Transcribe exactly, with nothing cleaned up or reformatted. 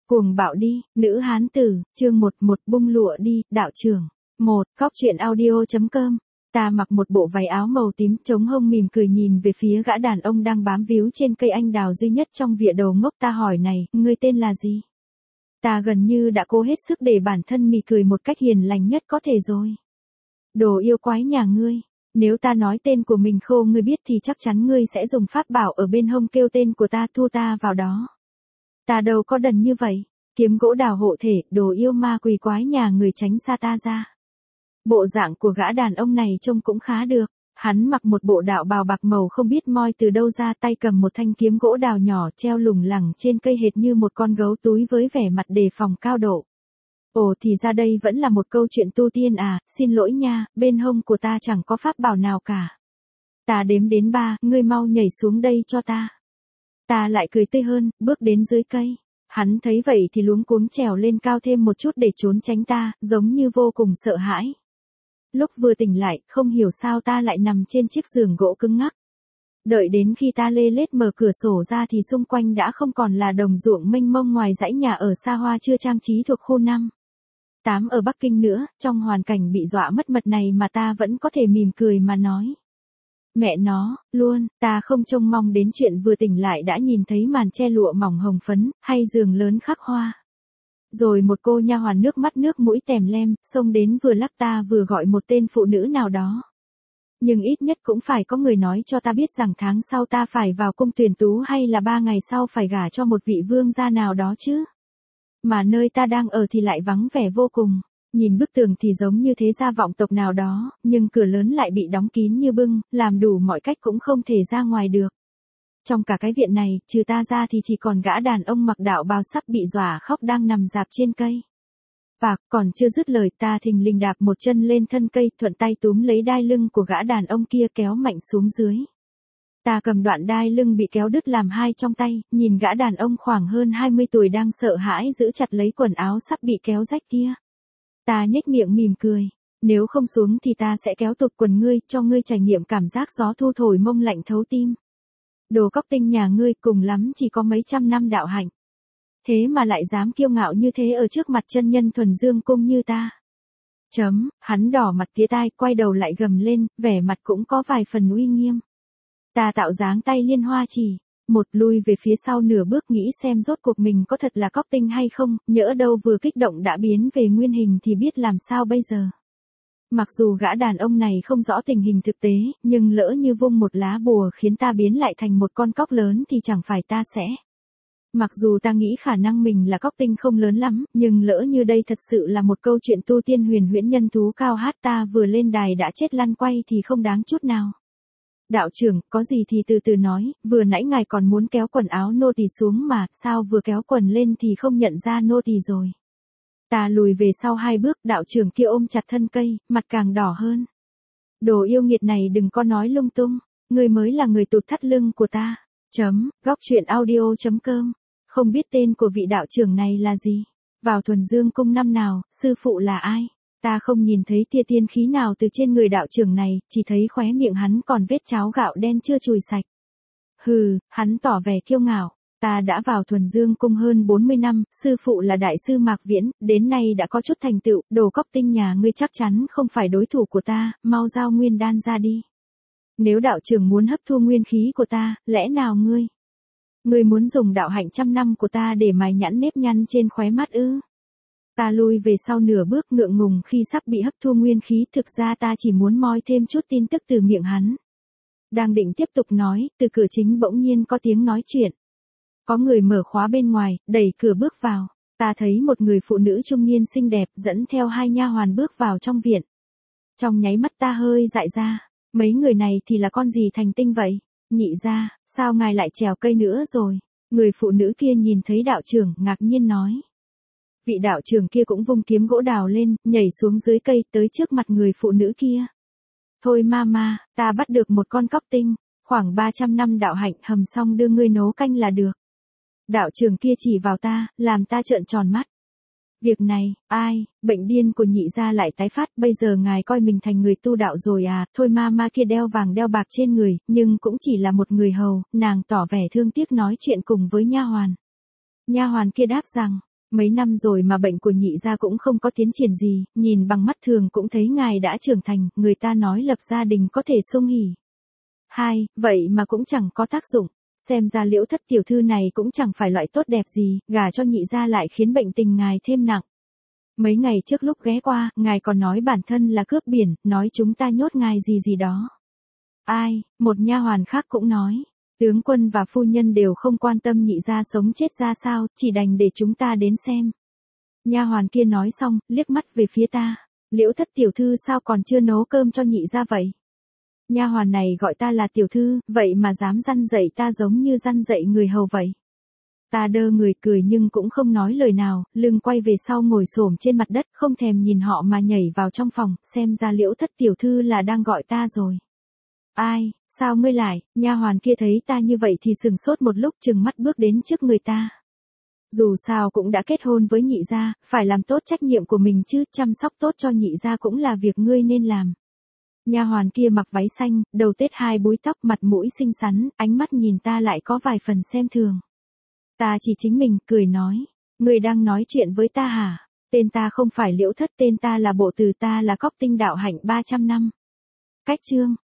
Cuồng bạo đi, nữ hán tử, chương một một bung lụa đi, đạo trưởng. một. Góc truyện audio.com. Ta mặc một bộ váy áo màu tím chống hông mỉm cười nhìn về phía gã đàn ông đang bám víu trên cây anh đào duy nhất trong vỉa đầu ngốc. Ta hỏi này, ngươi tên là gì? Ta gần như đã cố hết sức để bản thân mỉm cười một cách hiền lành nhất có thể rồi. Đồ yêu quái nhà ngươi. Nếu ta nói tên của mình khô ngươi biết thì chắc chắn ngươi sẽ dùng pháp bảo ở bên hông kêu tên của ta, thu ta vào đó. Ta đâu có đần như vậy, kiếm gỗ đào hộ thể, đồ yêu ma quỷ quái nhà người tránh xa ta ra. Bộ dạng của gã đàn ông này trông cũng khá được, hắn mặc một bộ đạo bào bạc màu không biết moi từ đâu ra, tay cầm một thanh kiếm gỗ đào nhỏ treo lủng lẳng trên cây hệt như một con gấu túi với vẻ mặt đề phòng cao độ. Ồ thì ra đây vẫn là một câu chuyện tu tiên à, xin lỗi nha, bên hông của ta chẳng có pháp bảo nào cả. Ta đếm đến ba, ngươi mau nhảy xuống đây cho ta. Ta lại cười tươi hơn, bước đến dưới cây. Hắn thấy vậy thì luống cuống trèo lên cao thêm một chút để trốn tránh ta, giống như vô cùng sợ hãi. Lúc vừa tỉnh lại, không hiểu sao ta lại nằm trên chiếc giường gỗ cứng ngắc. Đợi đến khi ta lê lết mở cửa sổ ra thì xung quanh đã không còn là đồng ruộng mênh mông ngoài dãy nhà ở xa hoa chưa trang trí thuộc khu năm tám ở Bắc Kinh nữa. Trong hoàn cảnh bị dọa mất mật này mà ta vẫn có thể mỉm cười mà nói. Mẹ nó, luôn, ta không trông mong đến chuyện vừa tỉnh lại đã nhìn thấy màn che lụa mỏng hồng phấn, hay giường lớn khắc hoa. Rồi một cô nha hoàn nước mắt nước mũi tèm lem, xông đến vừa lắc ta vừa gọi một tên phụ nữ nào đó. Nhưng ít nhất cũng phải có người nói cho ta biết rằng tháng sau ta phải vào cung tuyển tú hay là ba ngày sau phải gả cho một vị vương gia nào đó chứ. Mà nơi ta đang ở thì lại vắng vẻ vô cùng. Nhìn bức tường thì giống như thế gia vọng tộc nào đó, nhưng cửa lớn lại bị đóng kín như bưng, làm đủ mọi cách cũng không thể ra ngoài được. Trong cả cái viện này, trừ ta ra thì chỉ còn gã đàn ông mặc đạo bào sắp bị dọa khóc đang nằm rạp trên cây. Và, còn chưa dứt lời ta thình lình đạp một chân lên thân cây, thuận tay túm lấy đai lưng của gã đàn ông kia kéo mạnh xuống dưới. Ta cầm đoạn đai lưng bị kéo đứt làm hai trong tay, nhìn gã đàn ông khoảng hơn hai mươi tuổi đang sợ hãi giữ chặt lấy quần áo sắp bị kéo rách kia. Ta nhếch miệng mỉm cười, nếu không xuống thì ta sẽ kéo tụt quần ngươi, cho ngươi trải nghiệm cảm giác gió thu thổi mông lạnh thấu tim. Đồ cóc tinh nhà ngươi cùng lắm chỉ có mấy trăm năm đạo hạnh. Thế mà lại dám kiêu ngạo như thế ở trước mặt chân nhân thuần dương cung như ta. Chấm, hắn đỏ mặt tía tai, quay đầu lại gầm lên, vẻ mặt cũng có vài phần uy nghiêm. Ta tạo dáng tay liên hoa chỉ, một lui về phía sau nửa bước nghĩ xem rốt cuộc mình có thật là cóc tinh hay không, nhỡ đâu vừa kích động đã biến về nguyên hình thì biết làm sao bây giờ. Mặc dù gã đàn ông này không rõ tình hình thực tế, nhưng lỡ như vung một lá bùa khiến ta biến lại thành một con cóc lớn thì chẳng phải ta sẽ. Mặc dù ta nghĩ khả năng mình là cóc tinh không lớn lắm, nhưng lỡ như đây thật sự là một câu chuyện tu tiên huyền huyễn nhân thú cao hát ta vừa lên đài đã chết lăn quay thì không đáng chút nào. Đạo trưởng, có gì thì từ từ nói, vừa nãy ngài còn muốn kéo quần áo nô tỳ xuống mà, sao vừa kéo quần lên thì không nhận ra nô tỳ rồi. Ta lùi về sau hai bước, đạo trưởng kia ôm chặt thân cây, mặt càng đỏ hơn. Đồ yêu nghiệt này đừng có nói lung tung, ngươi mới là người tụt thắt lưng của ta. Chấm, góc truyện audio.com. Không biết tên của vị đạo trưởng này là gì? Vào thuần dương cung năm nào, sư phụ là ai? Ta không nhìn thấy tia tiên khí nào từ trên người đạo trưởng này, chỉ thấy khóe miệng hắn còn vết cháo gạo đen chưa chùi sạch. Hừ, hắn tỏ vẻ kiêu ngạo. Ta đã vào thuần dương cung hơn bốn mươi năm, sư phụ là đại sư Mạc Viễn, đến nay đã có chút thành tựu, đồ cóc tinh nhà ngươi chắc chắn không phải đối thủ của ta, mau giao nguyên đan ra đi. Nếu đạo trưởng muốn hấp thu nguyên khí của ta, lẽ nào ngươi? Ngươi muốn dùng đạo hạnh trăm năm của ta để mài nhẵn nếp nhăn trên khóe mắt ư? Ta lui về sau nửa bước ngượng ngùng khi sắp bị hấp thu nguyên khí, thực ra ta chỉ muốn moi thêm chút tin tức từ miệng hắn. Đang định tiếp tục nói, từ cửa chính bỗng nhiên có tiếng nói chuyện. Có người mở khóa bên ngoài, đẩy cửa bước vào. Ta thấy một người phụ nữ trung niên xinh đẹp dẫn theo hai nha hoàn bước vào trong viện. Trong nháy mắt ta hơi dại ra, mấy người này thì là con gì thành tinh vậy? Nhị gia, sao ngài lại trèo cây nữa rồi? Người phụ nữ kia nhìn thấy đạo trưởng, ngạc nhiên nói. Vị đạo trưởng kia cũng vung kiếm gỗ đào lên, nhảy xuống dưới cây tới trước mặt người phụ nữ kia. Thôi mama, ta bắt được một con cóc tinh, khoảng ba trăm năm đạo hạnh, hầm xong đưa ngươi nấu canh là được. Đạo trưởng kia chỉ vào ta, làm ta trợn tròn mắt. Việc này, ai, bệnh điên của nhị gia lại tái phát, bây giờ ngài coi mình thành người tu đạo rồi à? Thôi mama kia đeo vàng đeo bạc trên người, nhưng cũng chỉ là một người hầu, nàng tỏ vẻ thương tiếc nói chuyện cùng với nha hoàn. Nha hoàn kia đáp rằng, Mấy năm rồi mà bệnh của nhị gia cũng không có tiến triển gì, nhìn bằng mắt thường cũng thấy ngài đã trưởng thành, người ta nói lập gia đình có thể sung hỉ. Hai, vậy mà cũng chẳng có tác dụng, xem ra Liễu Thất tiểu thư này cũng chẳng phải loại tốt đẹp gì, gả cho nhị gia lại khiến bệnh tình ngài thêm nặng. Mấy ngày trước lúc ghé qua, ngài còn nói bản thân là cướp biển, nói chúng ta nhốt ngài gì gì đó. Ai, một nha hoàn khác cũng nói, tướng quân và phu nhân đều không quan tâm nhị gia sống chết ra sao, chỉ đành để chúng ta đến xem. Nha hoàn kia nói xong, liếc mắt về phía ta, Liễu Thất tiểu thư sao còn chưa nấu cơm cho nhị gia vậy? Nha hoàn này gọi ta là tiểu thư, vậy mà dám răn dạy ta giống như răn dạy người hầu vậy. Ta đơ người cười nhưng cũng không nói lời nào, lưng quay về sau ngồi xổm trên mặt đất, không thèm nhìn họ mà nhảy vào trong phòng, xem ra Liễu Thất tiểu thư là đang gọi ta rồi. Ai, sao ngươi lại? Nha hoàn kia thấy ta như vậy thì sừng sốt một lúc, chừng mắt bước đến trước người ta. Dù sao cũng đã kết hôn với nhị gia, phải làm tốt trách nhiệm của mình chứ, chăm sóc tốt cho nhị gia cũng là việc ngươi nên làm. Nha hoàn kia mặc váy xanh, đầu tết hai búi tóc, mặt mũi xinh xắn, ánh mắt nhìn ta lại có vài phần xem thường. Ta chỉ chính mình, cười nói, ngươi đang nói chuyện với ta hả? Tên ta không phải Liễu Thất, tên ta là Bộ Từ, ta là Cóc Tinh đạo hạnh ba trăm năm. Cách chương